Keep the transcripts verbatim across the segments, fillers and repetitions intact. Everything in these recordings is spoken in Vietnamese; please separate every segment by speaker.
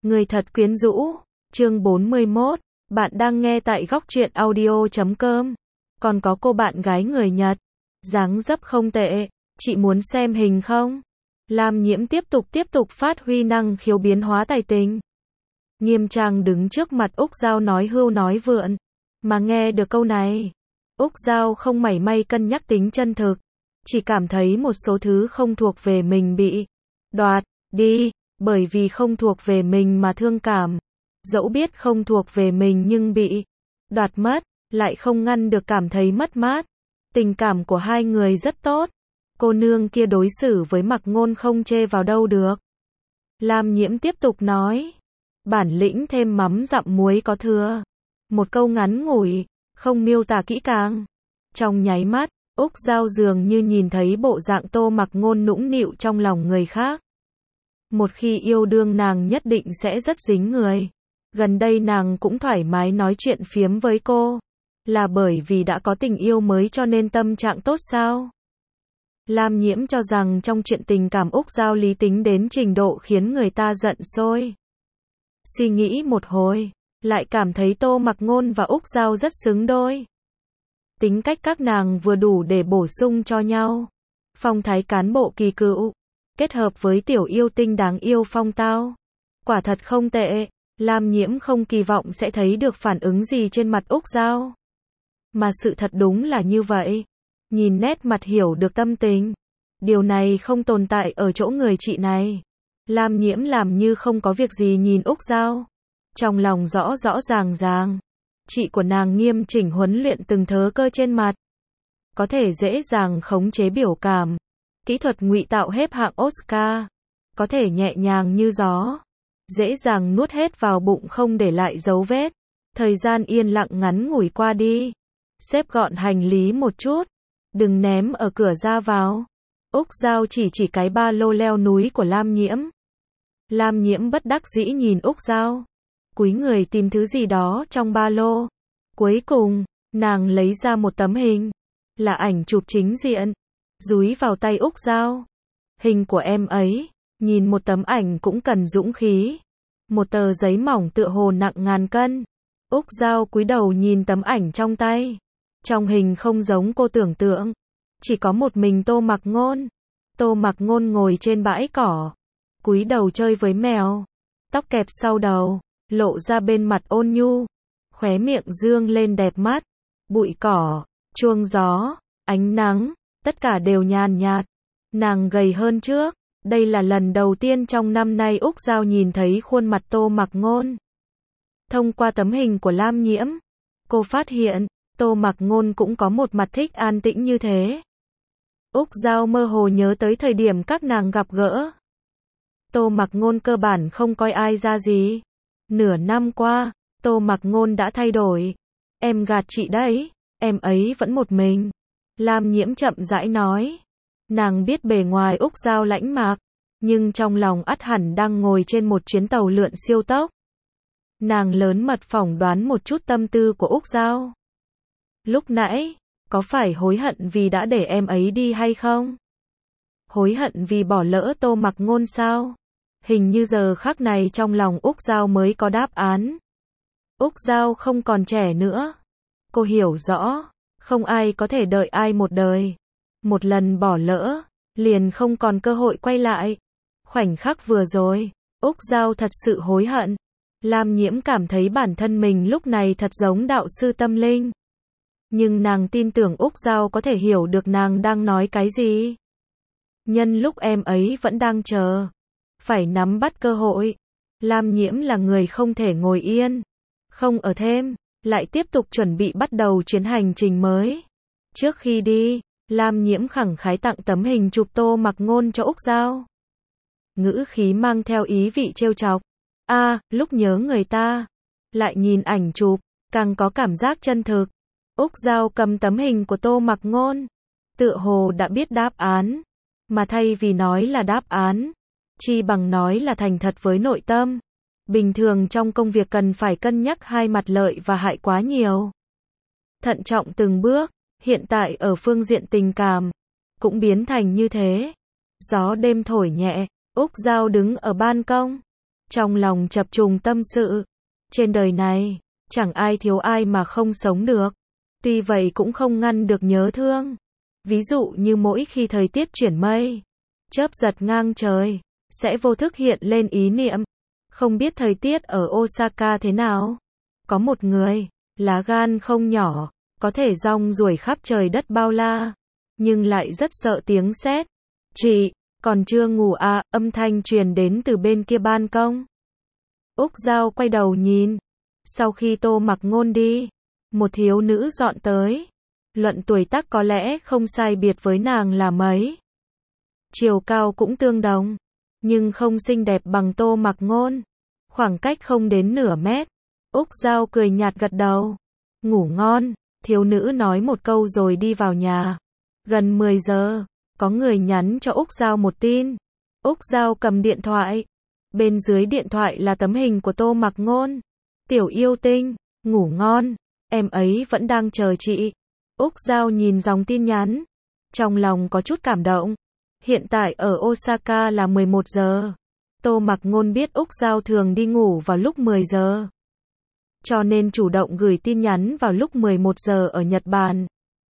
Speaker 1: Người thật quyến rũ, chương bốn mươi mốt, bạn đang nghe tại góc truyện audio chấm com. Còn có cô bạn gái người Nhật, dáng dấp không tệ, chị muốn xem hình không? Lam Nhiễm tiếp tục tiếp tục phát huy năng khiếu biến hóa tài tình. Nghiêm trang đứng trước mặt Úc Giao nói hưu nói vượn, mà nghe được câu này, Úc Giao không mảy may cân nhắc tính chân thực, chỉ cảm thấy một số thứ không thuộc về mình bị đoạt đi, bởi vì không thuộc về mình mà thương cảm. Dẫu biết không thuộc về mình nhưng bị đoạt mất, lại không ngăn được cảm thấy mất mát. Tình cảm của hai người rất tốt. Cô nương kia đối xử với Mặc Ngôn không chê vào đâu được. Lam Nhiễm tiếp tục nói. Bản lĩnh thêm mắm dặm muối có thừa. Một câu ngắn ngủi, không miêu tả kỹ càng. Trong nháy mắt, Úc Giao dường như nhìn thấy bộ dạng Tô Mặc Ngôn nũng nịu trong lòng người khác. Một khi yêu đương nàng nhất định sẽ rất dính người. Gần đây nàng cũng thoải mái nói chuyện phiếm với cô. Là bởi vì đã có tình yêu mới cho nên tâm trạng tốt sao? Lam Nhiễm cho rằng trong chuyện tình cảm Úc Giao lý tính đến trình độ khiến người ta giận sôi. Suy nghĩ một hồi, lại cảm thấy Tô Mặc Ngôn và Úc Giao rất xứng đôi. Tính cách các nàng vừa đủ để bổ sung cho nhau. Phong thái cán bộ kỳ cựu, kết hợp với tiểu yêu tinh đáng yêu phong tao. Quả thật không tệ. Lam Nhiễm không kỳ vọng sẽ thấy được phản ứng gì trên mặt Úc Giao. Mà sự thật đúng là như vậy. Nhìn nét mặt hiểu được tâm tình. Điều này không tồn tại ở chỗ người chị này. Lam Nhiễm làm như không có việc gì nhìn Úc Giao. Trong lòng rõ rõ ràng ràng. Chị của nàng nghiêm chỉnh huấn luyện từng thớ cơ trên mặt. Có thể dễ dàng khống chế biểu cảm. Kỹ thuật ngụy tạo hết hạng Oscar. Có thể nhẹ nhàng như gió. Dễ dàng nuốt hết vào bụng không để lại dấu vết. Thời gian yên lặng ngắn ngủi qua đi. Xếp gọn hành lý một chút. Đừng ném ở cửa ra vào. Úc Giao chỉ chỉ cái ba lô leo núi của Lam Nhiễm. Lam Nhiễm bất đắc dĩ nhìn Úc Giao. Cúi người tìm thứ gì đó trong ba lô. Cuối cùng, nàng lấy ra một tấm hình. Là ảnh chụp chính diện. Dúi vào tay Úc Giao. Hình của em ấy. Nhìn một tấm ảnh cũng cần dũng khí. Một tờ giấy mỏng tựa hồ nặng ngàn cân. Úc Giao cúi đầu nhìn tấm ảnh trong tay. Trong hình không giống cô tưởng tượng. Chỉ có một mình Tô Mặc Ngôn. Tô Mặc Ngôn ngồi trên bãi cỏ. Cúi đầu chơi với mèo. Tóc kẹp sau đầu. Lộ ra bên mặt ôn nhu. Khóe miệng dương lên đẹp mắt. Bụi cỏ, chuông gió, ánh nắng. Tất cả đều nhàn nhạt. Nàng gầy hơn trước. Đây là lần đầu tiên trong năm nay Úc Giao nhìn thấy khuôn mặt Tô Mặc Ngôn. Thông qua tấm hình của Lam Nhiễm, cô phát hiện, Tô Mặc Ngôn cũng có một mặt thích an tĩnh như thế. Úc Giao mơ hồ nhớ tới thời điểm các nàng gặp gỡ. Tô Mặc Ngôn cơ bản không coi ai ra gì. Nửa năm qua, Tô Mặc Ngôn đã thay đổi. Em gạt chị đấy, em ấy vẫn một mình. Lam Nhiễm chậm rãi nói. Nàng biết bề ngoài Úc Giao lãnh mạc, nhưng trong lòng ắt hẳn đang ngồi trên một chuyến tàu lượn siêu tốc. Nàng lớn mật phỏng đoán một chút tâm tư của Úc Giao. Lúc nãy, có phải hối hận vì đã để em ấy đi hay không? Hối hận vì bỏ lỡ Tô Mặc Ngôn sao? Hình như giờ khắc này trong lòng Úc Giao mới có đáp án. Úc Giao không còn trẻ nữa. Cô hiểu rõ, không ai có thể đợi ai một đời. Một lần bỏ lỡ, liền không còn cơ hội quay lại. Khoảnh khắc vừa rồi, Úc Giao thật sự hối hận. Lam Nhiễm cảm thấy bản thân mình lúc này thật giống đạo sư tâm linh. Nhưng nàng tin tưởng Úc Giao có thể hiểu được nàng đang nói cái gì. Nhân lúc em ấy vẫn đang chờ, phải nắm bắt cơ hội. Lam Nhiễm là người không thể ngồi yên, không ở thêm, lại tiếp tục chuẩn bị bắt đầu chuyến hành trình mới. Trước khi đi, Lam Nhiễm khẳng khái tặng tấm hình chụp Tô Mặc Ngôn cho Úc Giao. Ngữ khí mang theo ý vị trêu chọc. A, à, lúc nhớ người ta, lại nhìn ảnh chụp, càng có cảm giác chân thực. Úc Giao cầm tấm hình của Tô Mặc Ngôn, tựa hồ đã biết đáp án, mà thay vì nói là đáp án, chi bằng nói là thành thật với nội tâm. Bình thường trong công việc cần phải cân nhắc hai mặt lợi và hại quá nhiều. Thận trọng từng bước. Hiện tại ở phương diện tình cảm, cũng biến thành như thế. Gió đêm thổi nhẹ, Úc Giao đứng ở ban công. Trong lòng chập trùng tâm sự. Trên đời này, chẳng ai thiếu ai mà không sống được. Tuy vậy cũng không ngăn được nhớ thương. Ví dụ như mỗi khi thời tiết chuyển mây, chớp giật ngang trời, sẽ vô thức hiện lên ý niệm. Không biết thời tiết ở Osaka thế nào? Có một người, lá gan không nhỏ, có thể rong ruổi khắp trời đất bao la, nhưng lại rất sợ tiếng sét. Chị, còn chưa ngủ à? Âm thanh truyền đến từ bên kia ban công. Úc Giao quay đầu nhìn. Sau khi Tô Mặc Ngôn đi, một thiếu nữ dọn tới. Luận tuổi tác có lẽ không sai biệt với nàng là mấy. Chiều cao cũng tương đồng, nhưng không xinh đẹp bằng Tô Mặc Ngôn. Khoảng cách không đến nửa mét. Úc Giao cười nhạt gật đầu. Ngủ ngon, thiếu nữ nói một câu rồi đi vào nhà. Gần mười giờ, có người nhắn cho Úc Giao một tin. Úc Giao cầm điện thoại. Bên dưới điện thoại là tấm hình của Tô Mặc Ngôn. Tiểu yêu tinh, ngủ ngon, em ấy vẫn đang chờ chị. Úc Giao nhìn dòng tin nhắn, trong lòng có chút cảm động. Hiện tại ở Osaka là mười một giờ. Tô Mặc Ngôn biết Úc Giao thường đi ngủ vào lúc mười giờ. Cho nên chủ động gửi tin nhắn vào lúc mười một giờ ở Nhật Bản.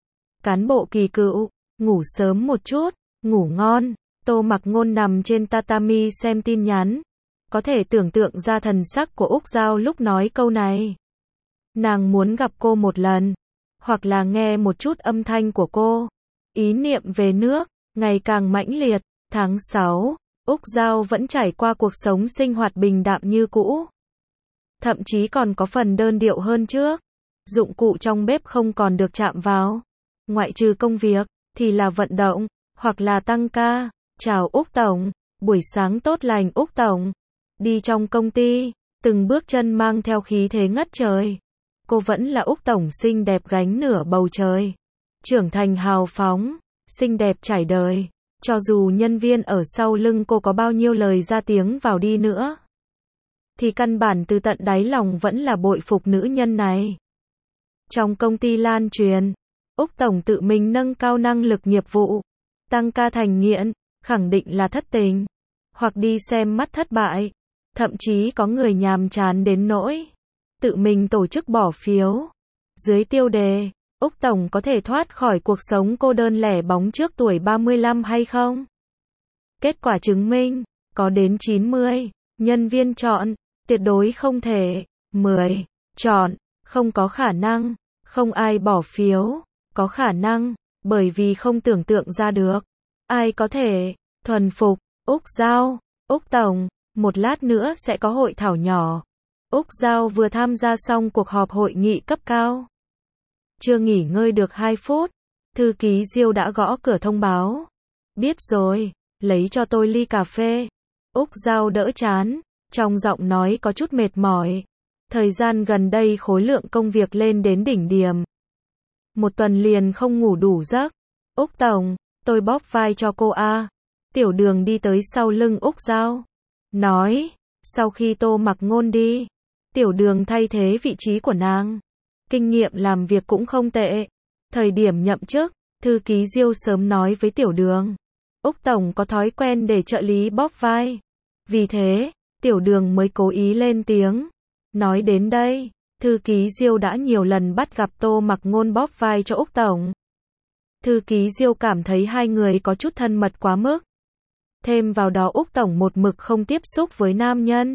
Speaker 1: Cán bộ kỳ cựu, ngủ sớm một chút, ngủ ngon. Tô Mặc Ngôn nằm trên tatami xem tin nhắn. Có thể tưởng tượng ra thần sắc của Úc Giao lúc nói câu này. Nàng muốn gặp cô một lần, hoặc là nghe một chút âm thanh của cô. Ý niệm về nước, ngày càng mãnh liệt. Tháng sáu, Úc Giao vẫn trải qua cuộc sống sinh hoạt bình đạm như cũ. Thậm chí còn có phần đơn điệu hơn trước. Dụng cụ trong bếp không còn được chạm vào. Ngoại trừ công việc, thì là vận động, hoặc là tăng ca. Chào Úc Tổng, buổi sáng tốt lành Úc Tổng. Đi trong công ty, từng bước chân mang theo khí thế ngất trời. Cô vẫn là Úc Tổng xinh đẹp gánh nửa bầu trời. Trưởng thành hào phóng, xinh đẹp trải đời. Cho dù nhân viên ở sau lưng cô có bao nhiêu lời ra tiếng vào đi nữa, thì căn bản từ tận đáy lòng vẫn là bội phục nữ nhân này. Trong công ty lan truyền, Úc Tổng tự mình nâng cao năng lực nghiệp vụ, tăng ca thành nghiện, khẳng định là thất tình, hoặc đi xem mắt thất bại. Thậm chí có người nhàm chán đến nỗi tự mình tổ chức bỏ phiếu. Dưới tiêu đề, Úc Tổng có thể thoát khỏi cuộc sống cô đơn lẻ bóng trước tuổi ba mươi lăm hay không? Kết quả chứng minh, có đến chín mươi nhân viên chọn, tuyệt đối không thể. mười chọn, không có khả năng. Không ai bỏ phiếu, có khả năng, bởi vì không tưởng tượng ra được. Ai có thể, thuần phục, Úc Giao, Úc Tổng, một lát nữa sẽ có hội thảo nhỏ. Úc Giao vừa tham gia xong cuộc họp hội nghị cấp cao. Chưa nghỉ ngơi được hai phút, thư ký Diêu đã gõ cửa thông báo. Biết rồi, lấy cho tôi ly cà phê. Úc Giao đỡ chán, trong giọng nói có chút mệt mỏi. Thời gian gần đây khối lượng công việc lên đến đỉnh điểm. Một tuần liền không ngủ đủ giấc. Úc Tổng, tôi bóp vai cho cô a. Tiểu Đường đi tới sau lưng Úc Giao. Nói, sau khi Tô Mặc Ngôn đi, Tiểu Đường thay thế vị trí của nàng. Kinh nghiệm làm việc cũng không tệ. Thời điểm nhậm chức, thư ký Diêu sớm nói với Tiểu Đường. Úc Tổng có thói quen để trợ lý bóp vai. Vì thế, Tiểu Đường mới cố ý lên tiếng. Nói đến đây, thư ký Diêu đã nhiều lần bắt gặp Tô Mặc Ngôn bóp vai cho Úc Tổng. Thư ký Diêu cảm thấy hai người có chút thân mật quá mức. Thêm vào đó Úc Tổng một mực không tiếp xúc với nam nhân.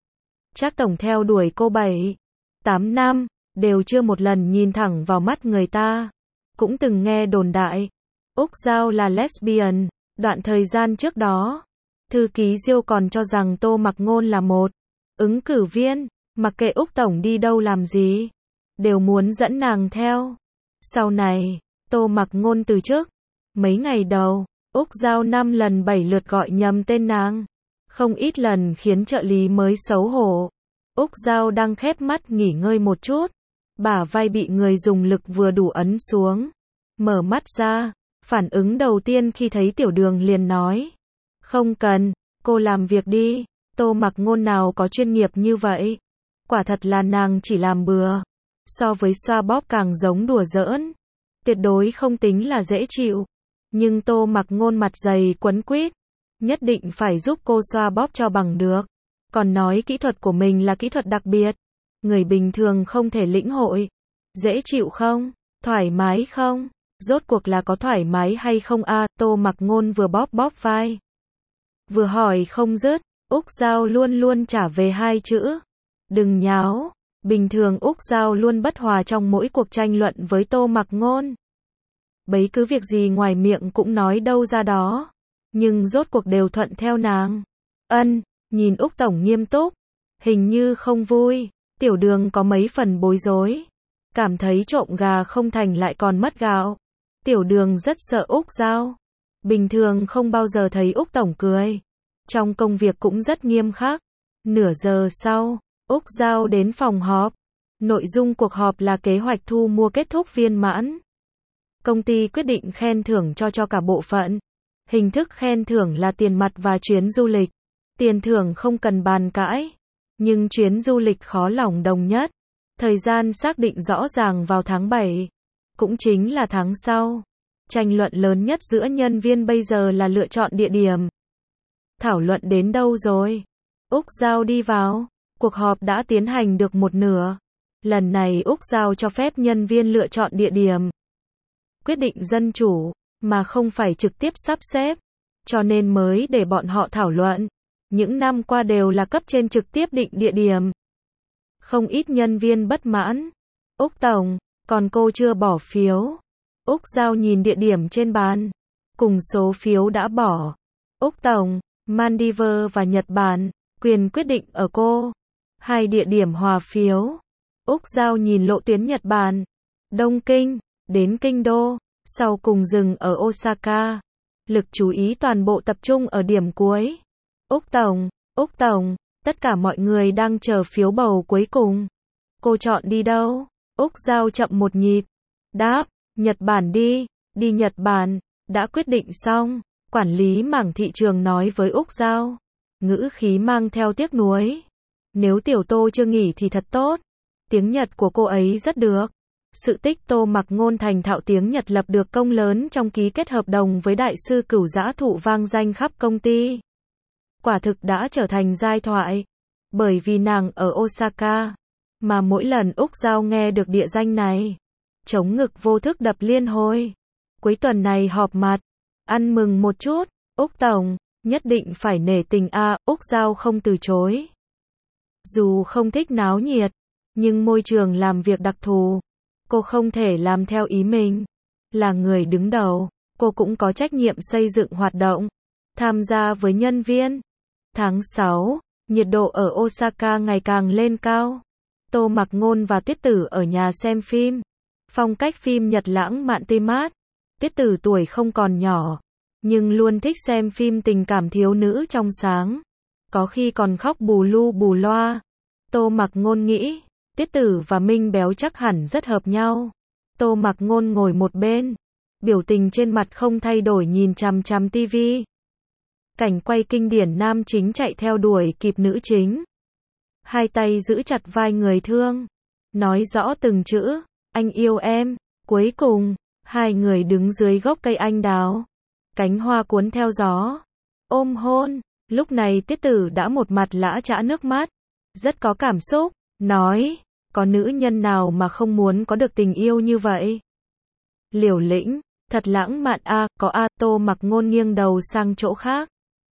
Speaker 1: Chắc Tổng theo đuổi cô bảy, tám năm, đều chưa một lần nhìn thẳng vào mắt người ta. Cũng từng nghe đồn đại, Úc Giao là lesbian, đoạn thời gian trước đó. Thư ký Diêu còn cho rằng Tô Mặc Ngôn là một ứng cử viên, mặc kệ Úc Tổng đi đâu làm gì, đều muốn dẫn nàng theo. Sau này, Tô Mặc Ngôn từ chức. Mấy ngày đầu, Úc Giao năm lần bảy lượt gọi nhầm tên nàng. Không ít lần khiến trợ lý mới xấu hổ. Úc Giao đang khép mắt nghỉ ngơi một chút. Bả vai bị người dùng lực vừa đủ ấn xuống. Mở mắt ra, phản ứng đầu tiên khi thấy Tiểu Đường liền nói. Không cần, cô làm việc đi. Tô Mặc Ngôn nào có chuyên nghiệp như vậy. Quả thật là nàng chỉ làm bừa. So với xoa bóp càng giống đùa giỡn. Tuyệt đối không tính là dễ chịu. Nhưng Tô Mặc Ngôn mặt dày quấn quýt, nhất định phải giúp cô xoa bóp cho bằng được. còn nói kỹ thuật của mình là kỹ thuật đặc biệt. Người bình thường không thể lĩnh hội. Dễ chịu không? Thoải mái không? Rốt cuộc là có thoải mái hay không a? À, Tô Mặc Ngôn vừa bóp bóp vai, vừa hỏi không dứt. Úc Giao luôn luôn trả về hai chữ. Đừng nháo. Bình thường Úc Giao luôn bất hòa trong mỗi cuộc tranh luận với Tô Mặc Ngôn. Bấy cứ việc gì ngoài miệng cũng nói đâu ra đó. Nhưng rốt cuộc đều thuận theo nàng. Ân, nhìn Úc Tổng nghiêm túc. Hình như không vui. Tiểu Đường có mấy phần bối rối. Cảm thấy trộm gà không thành lại còn mất gạo. Tiểu Đường rất sợ Úc Giao. Bình thường không bao giờ thấy Úc Tổng cười. Trong công việc cũng rất nghiêm khắc. Nửa giờ sau, Úc Giao đến phòng họp. Nội dung cuộc họp là kế hoạch thu mua kết thúc viên mãn. Công ty quyết định khen thưởng cho cho cả bộ phận. Hình thức khen thưởng là tiền mặt và chuyến du lịch. Tiền thưởng không cần bàn cãi. Nhưng chuyến du lịch khó lòng đồng nhất. Thời gian xác định rõ ràng vào tháng bảy. Cũng chính là tháng sau. Tranh luận lớn nhất giữa nhân viên bây giờ là lựa chọn địa điểm. Thảo luận đến đâu rồi? Úc Giao đi vào. Cuộc họp đã tiến hành được một nửa. Lần này Úc Giao cho phép nhân viên lựa chọn địa điểm. Quyết định dân chủ, mà không phải trực tiếp sắp xếp. Cho nên mới để bọn họ thảo luận. Những năm qua đều là cấp trên trực tiếp định địa điểm. Không ít nhân viên bất mãn. Úc Tổng, còn cô chưa bỏ phiếu. Úc Giao nhìn địa điểm trên bàn. Cùng số phiếu đã bỏ. Úc Tổng, Maldives và Nhật Bản, quyền quyết định ở cô. Hai địa điểm hòa phiếu. Úc Giao nhìn lộ tuyến Nhật Bản. Đông Kinh, đến Kinh Đô, sau cùng dừng ở Osaka. Lực chú ý toàn bộ tập trung ở điểm cuối. Úc Tổng, Úc Tổng, tất cả mọi người đang chờ phiếu bầu cuối cùng. Cô chọn đi đâu? Úc Giao chậm một nhịp. Đáp, Nhật Bản đi, đi Nhật Bản, đã quyết định xong. Quản lý mảng thị trường nói với Úc Giao. Ngữ khí mang theo tiếc nuối. Nếu Tiểu Tô chưa nghỉ thì thật tốt. Tiếng Nhật của cô ấy rất được. Sự tích Tô Mặc Ngôn thành thạo tiếng Nhật lập được công lớn trong ký kết hợp đồng với đại sư Cửu Dã Thụ vang danh khắp công ty. Quả thực đã trở thành giai thoại. Bởi vì nàng ở Osaka, mà mỗi lần Úc Giao nghe được địa danh này, chống ngực vô thức đập liên hồi. Cuối tuần này họp mặt, ăn mừng một chút. Úc Tổng, nhất định phải nể tình a. Úc Giao không từ chối. Dù không thích náo nhiệt, nhưng môi trường làm việc đặc thù, cô không thể làm theo ý mình. Là người đứng đầu, cô cũng có trách nhiệm xây dựng hoạt động, tham gia với nhân viên. Tháng sáu, nhiệt độ ở Osaka ngày càng lên cao. Tô Mặc Ngôn và Tiết Tử ở nhà xem phim. Phong cách phim Nhật lãng mạn tươi mát. Tiết Tử tuổi không còn nhỏ, nhưng luôn thích xem phim tình cảm thiếu nữ trong sáng. Có khi còn khóc bù lu bù loa. Tô Mặc Ngôn nghĩ, Tiết Tử và Minh Béo chắc hẳn rất hợp nhau. Tô Mặc Ngôn ngồi một bên, biểu tình trên mặt không thay đổi nhìn chằm chằm tivi. Cảnh quay kinh điển nam chính chạy theo đuổi kịp nữ chính. Hai tay giữ chặt vai người thương. Nói rõ từng chữ, anh yêu em. Cuối cùng, hai người đứng dưới gốc cây anh đào. Cánh hoa cuốn theo gió. Ôm hôn. Lúc này Tiết Tử đã một mặt lã chã nước mắt. Rất có cảm xúc. Nói, có nữ nhân nào mà không muốn có được tình yêu như vậy? Liều lĩnh, thật lãng mạn a. À, có a. Tô Mặc Ngôn nghiêng đầu sang chỗ khác.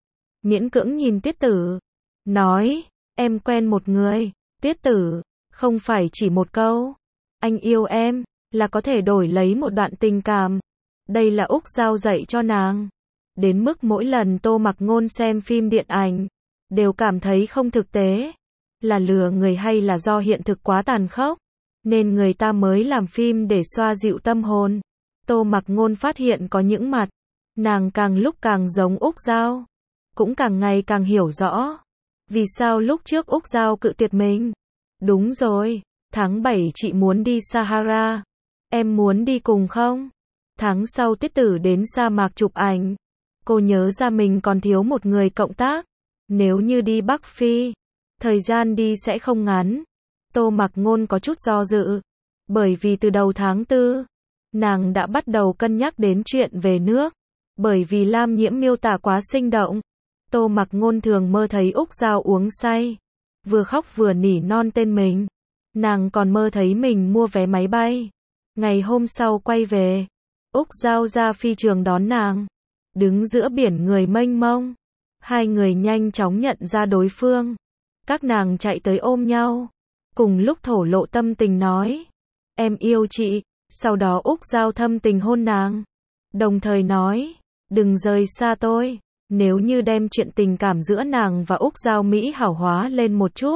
Speaker 1: Miễn cưỡng nhìn Tiết Tử. Nói, em quen một người. Tiết Tử, không phải chỉ một câu. Anh yêu em, là có thể đổi lấy một đoạn tình cảm. Đây là Úc Giao dạy cho nàng. Đến mức mỗi lần Tô Mặc Ngôn xem phim điện ảnh, đều cảm thấy không thực tế. Là lừa người hay là do hiện thực quá tàn khốc, nên người ta mới làm phim để xoa dịu tâm hồn. Tô Mặc Ngôn phát hiện có những mặt, nàng càng lúc càng giống Úc Giao. Cũng càng ngày càng hiểu rõ. Vì sao lúc trước Úc Giao cự tuyệt mình? Đúng rồi, tháng bảy chị muốn đi Sahara. Em muốn đi cùng không? Tháng sau Tiết Tử đến sa mạc chụp ảnh. Cô nhớ ra mình còn thiếu một người cộng tác. Nếu như đi Bắc Phi, thời gian đi sẽ không ngắn. Tô Mặc Ngôn có chút do dự. Bởi vì từ đầu tháng tư, nàng đã bắt đầu cân nhắc đến chuyện về nước. Bởi vì Lam Nhiễm miêu tả quá sinh động. Tô Mặc Ngôn thường mơ thấy Úc Giao uống say, vừa khóc vừa nỉ non tên mình. Nàng còn mơ thấy mình mua vé máy bay. Ngày hôm sau quay về, Úc Giao ra phi trường đón nàng. Đứng giữa biển người mênh mông, hai người nhanh chóng nhận ra đối phương. Các nàng chạy tới ôm nhau, cùng lúc thổ lộ tâm tình nói, em yêu chị. Sau đó Úc Giao thâm tình hôn nàng, đồng thời nói, đừng rời xa tôi. Nếu như đem chuyện tình cảm giữa nàng và Úc Giao Mỹ hảo hóa lên một chút,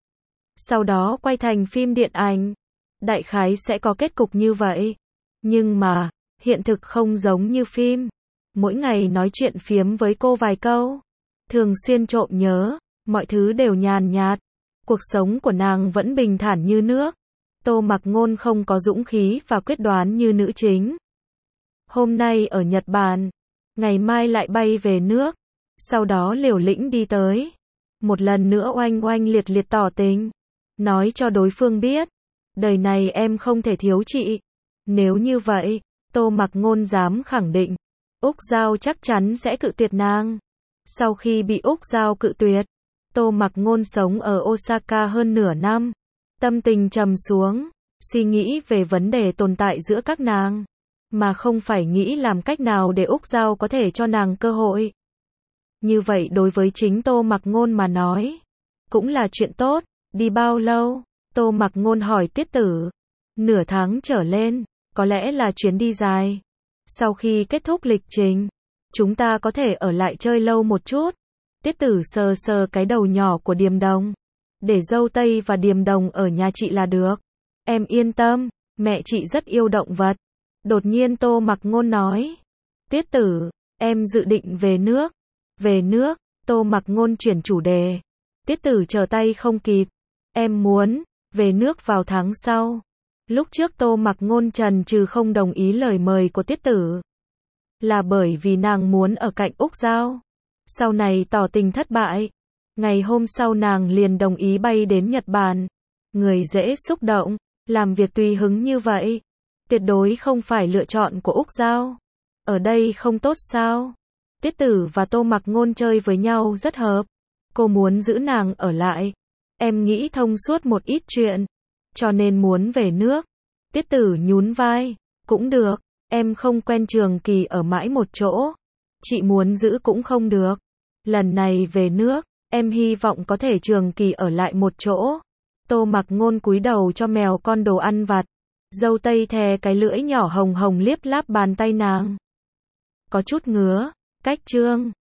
Speaker 1: sau đó quay thành phim điện ảnh, đại khái sẽ có kết cục như vậy. Nhưng mà, hiện thực không giống như phim. Mỗi ngày nói chuyện phiếm với cô vài câu, thường xuyên trộm nhớ, mọi thứ đều nhàn nhạt. Cuộc sống của nàng vẫn bình thản như nước. Tô Mặc Ngôn không có dũng khí và quyết đoán như nữ chính. Hôm nay ở Nhật Bản, ngày mai lại bay về nước, sau đó liều lĩnh đi tới. Một lần nữa oanh oanh liệt liệt tỏ tình, nói cho đối phương biết, đời này em không thể thiếu chị. Nếu như vậy, Tô Mặc Ngôn dám khẳng định, Úc Giao chắc chắn sẽ cự tuyệt nàng. Sau khi bị Úc Giao cự tuyệt, Tô Mặc Ngôn sống ở Osaka hơn nửa năm, tâm tình trầm xuống, suy nghĩ về vấn đề tồn tại giữa các nàng, mà không phải nghĩ làm cách nào để Úc Giao có thể cho nàng cơ hội. Như vậy đối với chính Tô Mặc Ngôn mà nói, cũng là chuyện tốt. Đi bao lâu? Tô Mặc Ngôn hỏi Tiết Tử. Nửa tháng trở lên, có lẽ là chuyến đi dài. Sau khi kết thúc lịch trình, chúng ta có thể ở lại chơi lâu một chút. Tiết Tử sờ sờ cái đầu nhỏ của Điềm Đồng. Để dâu tây và Điềm Đồng ở nhà chị là được. Em yên tâm, mẹ chị rất yêu động vật. Đột nhiên Tô Mặc Ngôn nói. Tiết Tử, em dự định về nước. Về nước, Tô Mặc Ngôn chuyển chủ đề. Tiết Tử trở tay không kịp. Em muốn về nước vào tháng sau. Lúc trước Tô Mặc Ngôn trần trừ không đồng ý lời mời của Tiết Tử, là bởi vì nàng muốn ở cạnh Úc Giao. Sau này tỏ tình thất bại, ngày hôm sau nàng liền đồng ý bay đến Nhật Bản. Người dễ xúc động, làm việc tùy hứng như vậy, tuyệt đối không phải lựa chọn của Úc Giao. Ở đây không tốt sao? Tiết Tử và Tô Mặc Ngôn chơi với nhau rất hợp. Cô muốn giữ nàng ở lại. Em nghĩ thông suốt một ít chuyện, cho nên muốn về nước. Tiết Tử nhún vai. Cũng được, em không quen trường kỳ ở mãi một chỗ. Chị muốn giữ cũng không được. Lần này về nước, em hy vọng có thể trường kỳ ở lại một chỗ. Tô Mặc Ngôn cúi đầu cho mèo con đồ ăn vặt. Dâu tây thè cái lưỡi nhỏ hồng hồng liếp láp bàn tay nàng. Có chút ngứa. Cách chương